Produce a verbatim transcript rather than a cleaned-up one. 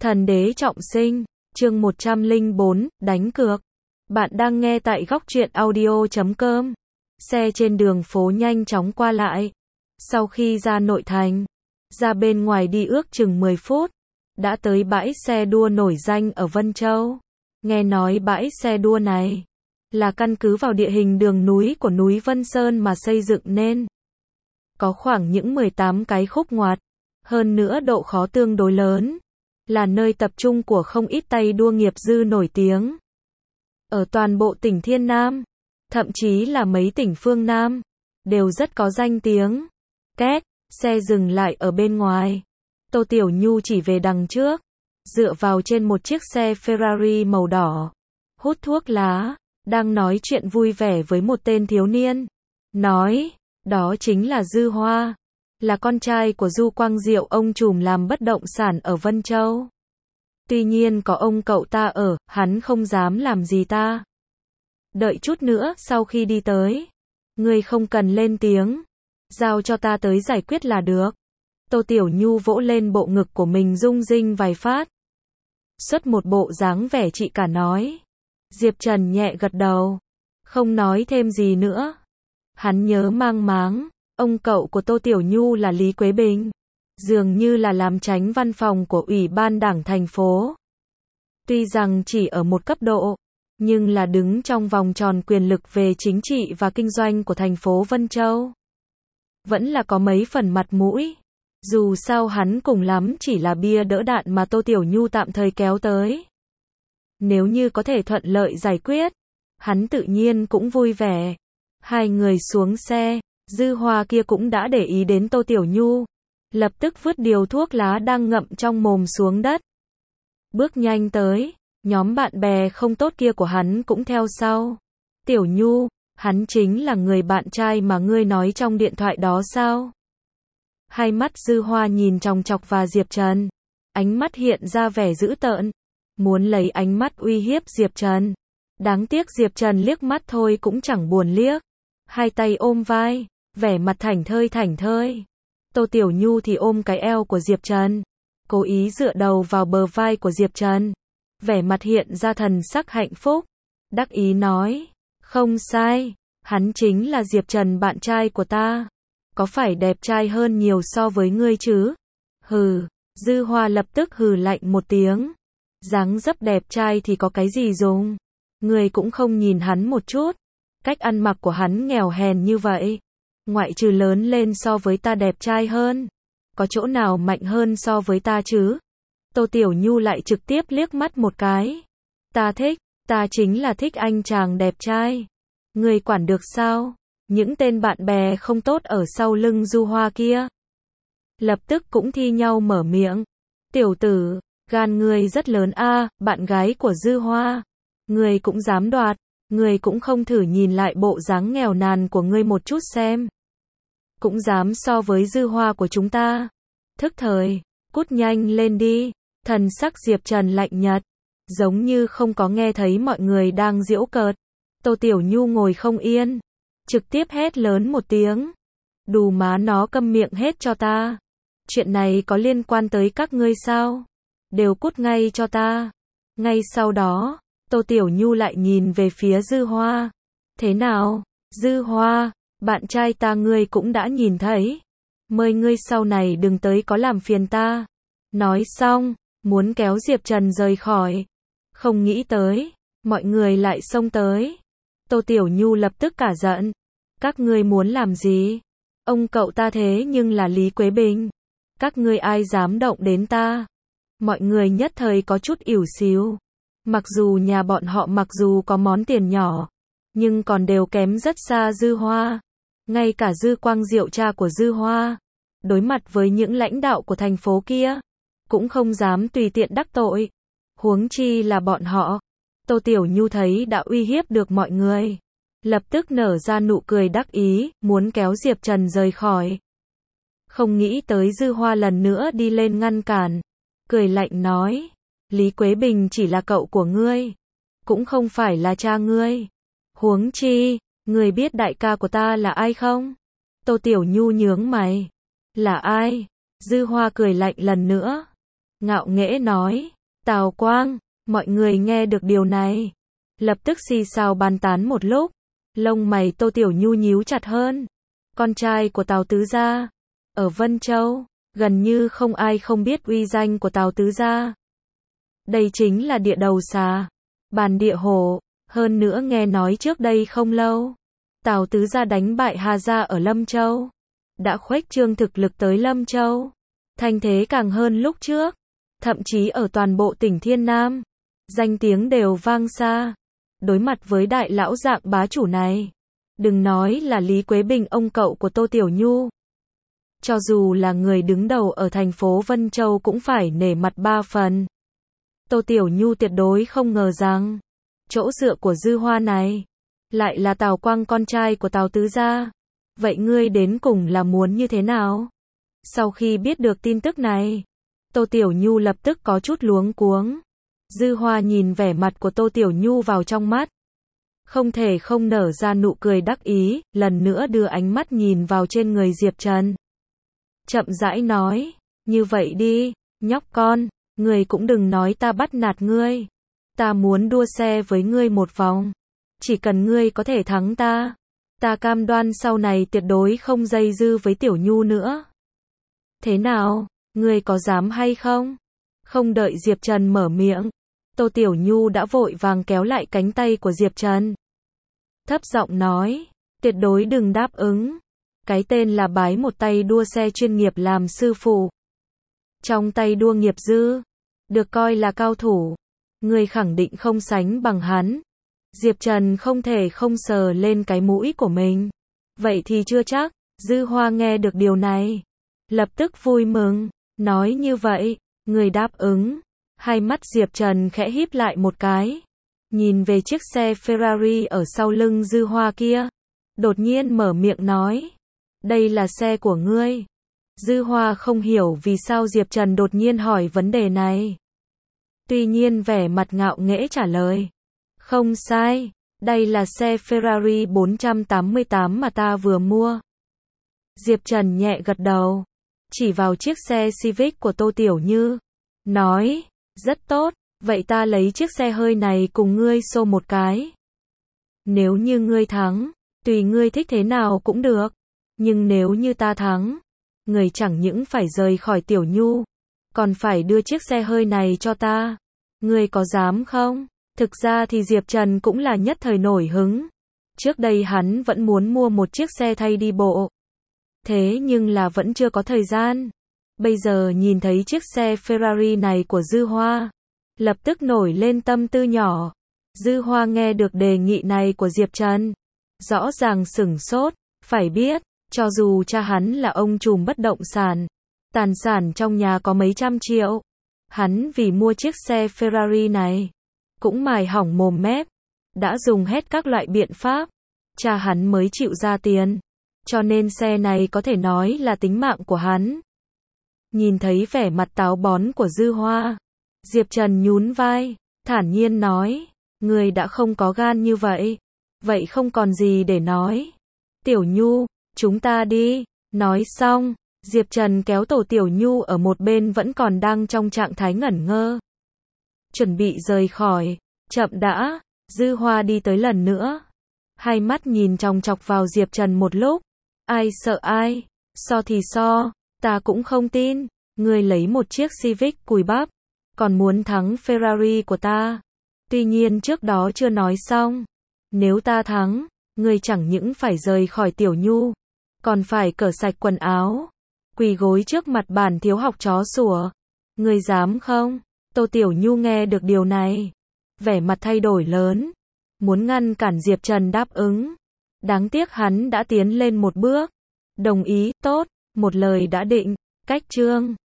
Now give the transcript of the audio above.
Thần đế trọng sinh, chương một trăm lẻ bốn, đánh cược. Bạn đang nghe tại góc truyện audio chấm com. Xe trên đường phố nhanh chóng qua lại. Sau khi ra nội thành, ra bên ngoài đi ước chừng mười phút, đã tới bãi xe đua nổi danh ở Vân Châu. Nghe nói bãi xe đua này là căn cứ vào địa hình đường núi của núi Vân Sơn mà xây dựng nên. Có khoảng những mười tám cái khúc ngoặt, hơn nữa độ khó tương đối lớn, là nơi tập trung của không ít tay đua nghiệp dư nổi tiếng. Ở toàn bộ tỉnh Thiên Nam, thậm chí là mấy tỉnh phương Nam, đều rất có danh tiếng. Két, xe dừng lại ở bên ngoài. Tô Tiểu Nhu chỉ về đằng trước, dựa vào trên một chiếc xe Ferrari màu đỏ, hút thuốc lá, đang nói chuyện vui vẻ với một tên thiếu niên. Nói, đó chính là Dư Hoa, là con trai của Du Quang Diệu, ông trùm làm bất động sản ở Vân Châu. Tuy nhiên có ông cậu ta ở, hắn không dám làm gì ta. Đợi chút nữa, sau khi đi tới, ngươi không cần lên tiếng, giao cho ta tới giải quyết là được. Tô Tiểu Nhu vỗ lên bộ ngực của mình rung rinh vài phát, xuất một bộ dáng vẻ chị cả nói. Diệp Trần nhẹ gật đầu, không nói thêm gì nữa. Hắn nhớ mang máng, ông cậu của Tô Tiểu Nhu là Lý Quế Bình, dường như là làm chánh văn phòng của Ủy ban Đảng thành phố. Tuy rằng chỉ ở một cấp độ, nhưng là đứng trong vòng tròn quyền lực về chính trị và kinh doanh của thành phố Vân Châu. Vẫn là có mấy phần mặt mũi. Dù sao hắn cùng lắm chỉ là bia đỡ đạn mà Tô Tiểu Nhu tạm thời kéo tới. Nếu như có thể thuận lợi giải quyết, hắn tự nhiên cũng vui vẻ. Hai người xuống xe, Dư Hoa kia cũng đã để ý đến Tô Tiểu Nhu, lập tức vứt điều thuốc lá đang ngậm trong mồm xuống đất. Bước nhanh tới, nhóm bạn bè không tốt kia của hắn cũng theo sau. Tiểu Nhu, hắn chính là người bạn trai mà ngươi nói trong điện thoại đó sao? Hai mắt Dư Hoa nhìn chòng chọc vào Diệp Trần, ánh mắt hiện ra vẻ dữ tợn, muốn lấy ánh mắt uy hiếp Diệp Trần. Đáng tiếc Diệp Trần liếc mắt thôi cũng chẳng buồn liếc, hai tay ôm vai, vẻ mặt thảnh thơi thảnh thơi. Tô Tiểu Nhu thì ôm cái eo của Diệp Trần, cố ý dựa đầu vào bờ vai của Diệp Trần, vẻ mặt hiện ra thần sắc hạnh phúc, đắc ý nói, không sai, hắn chính là Diệp Trần bạn trai của ta, có phải đẹp trai hơn nhiều so với ngươi chứ? Hừ, Dư Hoa lập tức hừ lạnh một tiếng, dáng dấp đẹp trai thì có cái gì dùng, ngươi cũng không nhìn hắn một chút, cách ăn mặc của hắn nghèo hèn như vậy, ngoại trừ lớn lên so với ta đẹp trai hơn, có chỗ nào mạnh hơn so với ta chứ? Tô Tiểu Nhu lại trực tiếp liếc mắt một cái. Ta thích, ta chính là thích anh chàng đẹp trai. Ngươi quản được sao? Những tên bạn bè không tốt ở sau lưng Du Hoa kia lập tức cũng thi nhau mở miệng. Tiểu tử, gan ngươi rất lớn a, bạn gái của Dư Hoa. Ngươi cũng dám đoạt, ngươi cũng không thử nhìn lại bộ dáng nghèo nàn của ngươi một chút xem. Cũng dám so với Dư Hoa của chúng ta. Thức thời, cút nhanh lên đi. Thần sắc Diệp Trần lạnh nhật, giống như không có nghe thấy mọi người đang giễu cợt. Tô Tiểu Nhu ngồi không yên, trực tiếp hét lớn một tiếng. Đù má nó câm miệng hết cho ta. Chuyện này có liên quan tới các ngươi sao? Đều cút ngay cho ta. Ngay sau đó, Tô Tiểu Nhu lại nhìn về phía Dư Hoa. Thế nào, Dư Hoa, bạn trai ta ngươi cũng đã nhìn thấy. Mời ngươi sau này đừng tới có làm phiền ta. Nói xong, muốn kéo Diệp Trần rời khỏi. Không nghĩ tới, mọi người lại xông tới. Tô Tiểu Nhu lập tức cả giận. Các ngươi muốn làm gì? Ông cậu ta thế nhưng là Lý Quế Bình. Các ngươi ai dám động đến ta? Mọi người nhất thời có chút ỉu xìu. Mặc dù nhà bọn họ mặc dù có món tiền nhỏ, nhưng còn đều kém rất xa Dư Hoa. Ngay cả Dư Quang Diệu cha của Dư Hoa, đối mặt với những lãnh đạo của thành phố kia, cũng không dám tùy tiện đắc tội. Huống chi là bọn họ. Tô Tiểu Nhu thấy đã uy hiếp được mọi người, lập tức nở ra nụ cười đắc ý, muốn kéo Diệp Trần rời khỏi. Không nghĩ tới Dư Hoa lần nữa đi lên ngăn cản, cười lạnh nói, Lý Quế Bình chỉ là cậu của ngươi, cũng không phải là cha ngươi. Huống chi, ngươi biết đại ca của ta là ai không? Tô Tiểu Nhu nhướng mày. Là ai? Dư Hoa cười lạnh lần nữa. ngạo nghễ nói. Tào Quang, mọi người nghe được điều này, lập tức xì xào bàn tán một lúc. Lông mày Tô Tiểu Nhu nhíu chặt hơn. Con trai của Tào tứ gia, ở Vân Châu, gần như không ai không biết uy danh của Tào tứ gia. Đây chính là địa đầu xà, bàn địa hổ, hơn nữa nghe nói trước đây không lâu, Tào tứ gia đánh bại Hà gia ở Lâm Châu, đã khuếch trương thực lực tới Lâm Châu, thanh thế càng hơn lúc trước, thậm chí ở toàn bộ tỉnh Thiên Nam, danh tiếng đều vang xa. Đối mặt với đại lão dạng bá chủ này, đừng nói là Lý Quế Bình ông cậu của Tô Tiểu Nhu, cho dù là người đứng đầu ở thành phố Vân Châu cũng phải nể mặt ba phần. Tô Tiểu Nhu tuyệt đối không ngờ rằng, chỗ dựa của Dư Hoa này, lại là Tào Quang con trai của Tào tứ gia. Vậy ngươi đến cùng là muốn như thế nào? Sau khi biết được tin tức này, Tô Tiểu Nhu lập tức có chút luống cuống. Dư Hoa nhìn vẻ mặt của Tô Tiểu Nhu vào trong mắt, không thể không nở ra nụ cười đắc ý, lần nữa đưa ánh mắt nhìn vào trên người Diệp Trần. Chậm rãi nói, như vậy đi, nhóc con, ngươi cũng đừng nói ta bắt nạt ngươi. Ta muốn đua xe với ngươi một vòng. Chỉ cần ngươi có thể thắng ta, ta cam đoan sau này tuyệt đối không dây dư với Tiểu Nhu nữa. Thế nào, ngươi có dám hay không? Không đợi Diệp Trần mở miệng, Tô Tiểu Nhu đã vội vàng kéo lại cánh tay của Diệp Trần. Thấp giọng nói, tuyệt đối đừng đáp ứng. Cái tên là bái một tay đua xe chuyên nghiệp làm sư phụ. Trong tay đua nghiệp dư, được coi là cao thủ. Ngươi khẳng định không sánh bằng hắn. Diệp Trần không thể không sờ lên cái mũi của mình. Vậy thì chưa chắc. Dư Hoa nghe được điều này, lập tức vui mừng, nói như vậy, người đáp ứng. Hai mắt Diệp Trần khẽ híp lại một cái, nhìn về chiếc xe Ferrari ở sau lưng Dư Hoa kia, đột nhiên mở miệng nói, đây là xe của ngươi. Dư Hoa không hiểu vì sao Diệp Trần đột nhiên hỏi vấn đề này. Tuy nhiên vẻ mặt ngạo nghễ trả lời, không sai, đây là xe Ferrari bốn trăm tám mươi tám mà ta vừa mua. Diệp Trần nhẹ gật đầu, chỉ vào chiếc xe Civic của Tô Tiểu Như, nói, rất tốt, vậy ta lấy chiếc xe hơi này cùng ngươi xô một cái. Nếu như ngươi thắng, tùy ngươi thích thế nào cũng được, nhưng nếu như ta thắng, ngươi chẳng những phải rời khỏi Tiểu Nhu, còn phải đưa chiếc xe hơi này cho ta. Ngươi có dám không? Thực ra thì Diệp Trần cũng là nhất thời nổi hứng. Trước đây hắn vẫn muốn mua một chiếc xe thay đi bộ. Thế nhưng là vẫn chưa có thời gian. Bây giờ nhìn thấy chiếc xe Ferrari này của Dư Hoa, lập tức nổi lên tâm tư nhỏ. Dư Hoa nghe được đề nghị này của Diệp Trần, rõ ràng sửng sốt, phải biết, cho dù cha hắn là ông trùm bất động sản, tài sản trong nhà có mấy trăm triệu, hắn vì mua chiếc xe Ferrari này, cũng mài hỏng mồm mép, đã dùng hết các loại biện pháp, cha hắn mới chịu ra tiền, cho nên xe này có thể nói là tính mạng của hắn. Nhìn thấy vẻ mặt táo bón của Dư Hoa, Diệp Trần nhún vai, thản nhiên nói, người đã không có gan như vậy, vậy không còn gì để nói. Tiểu Nhu, chúng ta đi. Nói xong, Diệp Trần kéo Tổ Tiểu Nhu ở một bên vẫn còn đang trong trạng thái ngẩn ngơ, chuẩn bị rời khỏi. Chậm đã. Dư Hoa đi tới lần nữa, hai mắt nhìn chòng chọc vào Diệp Trần một lúc. Ai sợ ai, so thì so, ta cũng không tin, ngươi lấy một chiếc Civic cùi bắp, còn muốn thắng Ferrari của ta. Tuy nhiên trước đó chưa nói xong, nếu ta thắng, ngươi chẳng những phải rời khỏi Tiểu Nhu, còn phải cởi sạch quần áo, quỳ gối trước mặt bản thiếu học chó sủa. Ngươi dám không? Tô Tiểu Nhu nghe được điều này, vẻ mặt thay đổi lớn, muốn ngăn cản Diệp Trần đáp ứng. Đáng tiếc hắn đã tiến lên một bước, đồng ý, tốt, một lời đã định, cách chương.